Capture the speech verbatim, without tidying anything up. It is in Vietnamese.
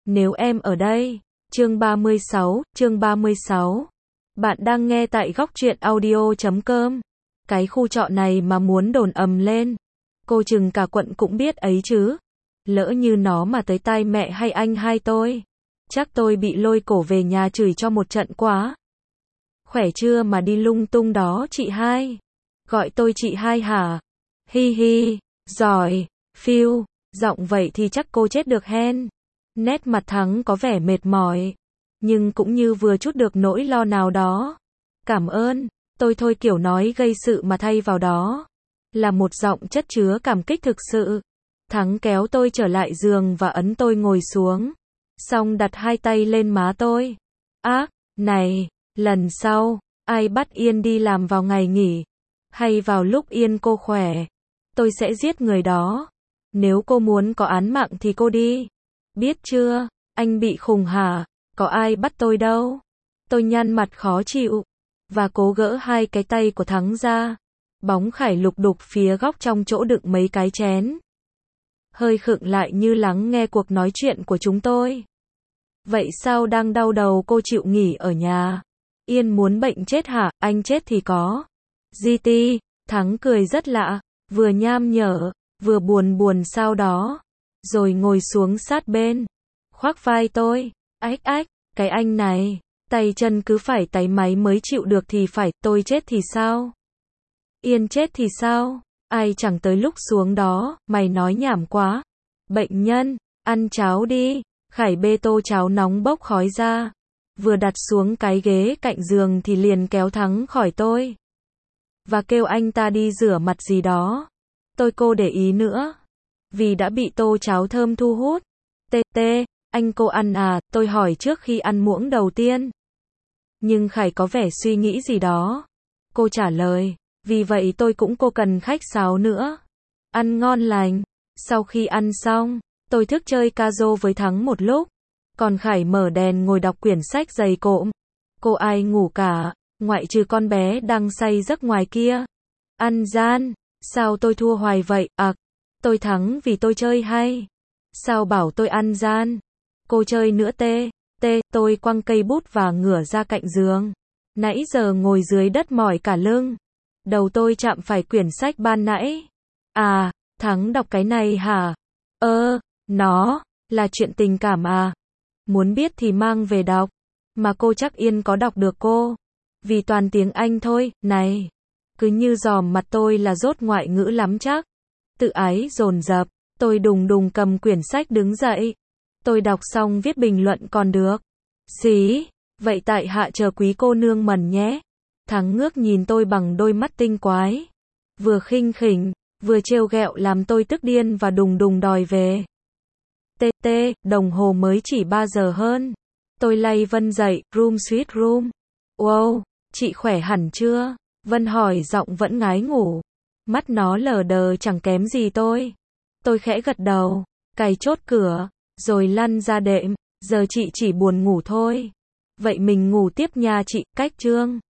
Nếu em ở đây. Chương ba mươi sáu, chương ba mươi sáu. Bạn đang nghe tại góc truyện audio chấm com. Cái khu trọ này mà muốn đồn ầm lên, cô chừng cả quận cũng biết ấy chứ. Lỡ như nó mà tới tai mẹ hay anh hai tôi, chắc tôi bị lôi cổ về nhà chửi cho một trận quá. Khỏe chưa mà đi lung tung đó chị hai? Gọi tôi chị hai hả? Hi hi, giỏi, phiêu, giọng vậy thì chắc cô chết được hen. Nét mặt Thắng có vẻ mệt mỏi, nhưng cũng như vừa chút được nỗi lo nào đó. Cảm ơn, tôi thôi kiểu nói gây sự mà thay vào đó là một giọng chất chứa cảm kích thực sự. Thắng kéo tôi trở lại giường và ấn tôi ngồi xuống, xong đặt hai tay lên má tôi. Ác, này, lần sau, ai bắt Yên đi làm vào ngày nghỉ, hay vào lúc Yên cô khỏe, tôi sẽ giết người đó. Nếu cô muốn có án mạng thì cô đi. Biết chưa, anh bị khùng hả? Có ai bắt tôi đâu. Tôi nhăn mặt khó chịu, và cố gỡ hai cái tay của Thắng ra. Bóng Khải lục đục phía góc trong chỗ đựng mấy cái chén. Hơi khựng lại như lắng nghe cuộc nói chuyện của chúng tôi. Vậy sao đang đau đầu cô chịu nghỉ ở nhà? Yên muốn bệnh chết hả? Anh chết thì có giê tê. Thắng cười rất lạ, vừa nham nhở, vừa buồn buồn sao đó. Rồi ngồi xuống sát bên, khoác vai tôi. Ách ách, cái anh này, tay chân cứ phải táy máy mới chịu được thì phải, tôi chết thì sao? Yên chết thì sao? Ai chẳng tới lúc xuống đó, mày nói nhảm quá. Bệnh nhân, ăn cháo đi. Khải bê tô cháo nóng bốc khói ra, vừa đặt xuống cái ghế cạnh giường thì liền kéo Thắng khỏi tôi, và kêu anh ta đi rửa mặt gì đó. Tôi cô để ý nữa, vì đã bị tô cháo thơm thu hút. Tê tê, anh cô ăn à? Tôi hỏi trước khi ăn muỗng đầu tiên. Nhưng Khải có vẻ suy nghĩ gì đó. Cô trả lời, vì vậy tôi cũng cô cần khách sáo nữa. Ăn ngon lành. Sau khi ăn xong, tôi thức chơi Caro với Thắng một lúc, còn Khải mở đèn ngồi đọc quyển sách dày cộm. Cô ai ngủ cả, ngoại trừ con bé đang say giấc ngoài kia. Ăn gian, sao tôi thua hoài vậy? À, tôi thắng vì tôi chơi hay. Sao bảo tôi ăn gian? Cô chơi nữa tê, tê, tôi quăng cây bút và ngửa ra cạnh giường. Nãy giờ ngồi dưới đất mỏi cả lưng. Đầu tôi chạm phải quyển sách ban nãy. À, Thắng đọc cái này hả? Ơ, nó, là chuyện tình cảm à? Muốn biết thì mang về đọc. Mà cô chắc Yên có đọc được cô. Vì toàn tiếng Anh thôi, này. Cứ như dòm mặt tôi là dốt ngoại ngữ lắm chắc. Tự ái dồn dập, tôi đùng đùng cầm quyển sách đứng dậy. Tôi đọc xong viết bình luận còn được. Xí, vậy tại hạ chờ quý cô nương mần nhé. Thắng ngước nhìn tôi bằng đôi mắt tinh quái. Vừa khinh khỉnh, vừa trêu ghẹo làm tôi tức điên và đùng đùng đòi về. Tê tê, đồng hồ mới chỉ ba giờ hơn. Tôi lay Vân dậy, room sweet room. Wow, chị khỏe hẳn chưa? Vân hỏi giọng vẫn ngái ngủ. Mắt nó lờ đờ chẳng kém gì tôi. Tôi khẽ gật đầu, cài chốt cửa, rồi lăn ra đệm. Giờ chị chỉ buồn ngủ thôi. Vậy mình ngủ tiếp nha chị, cách chương.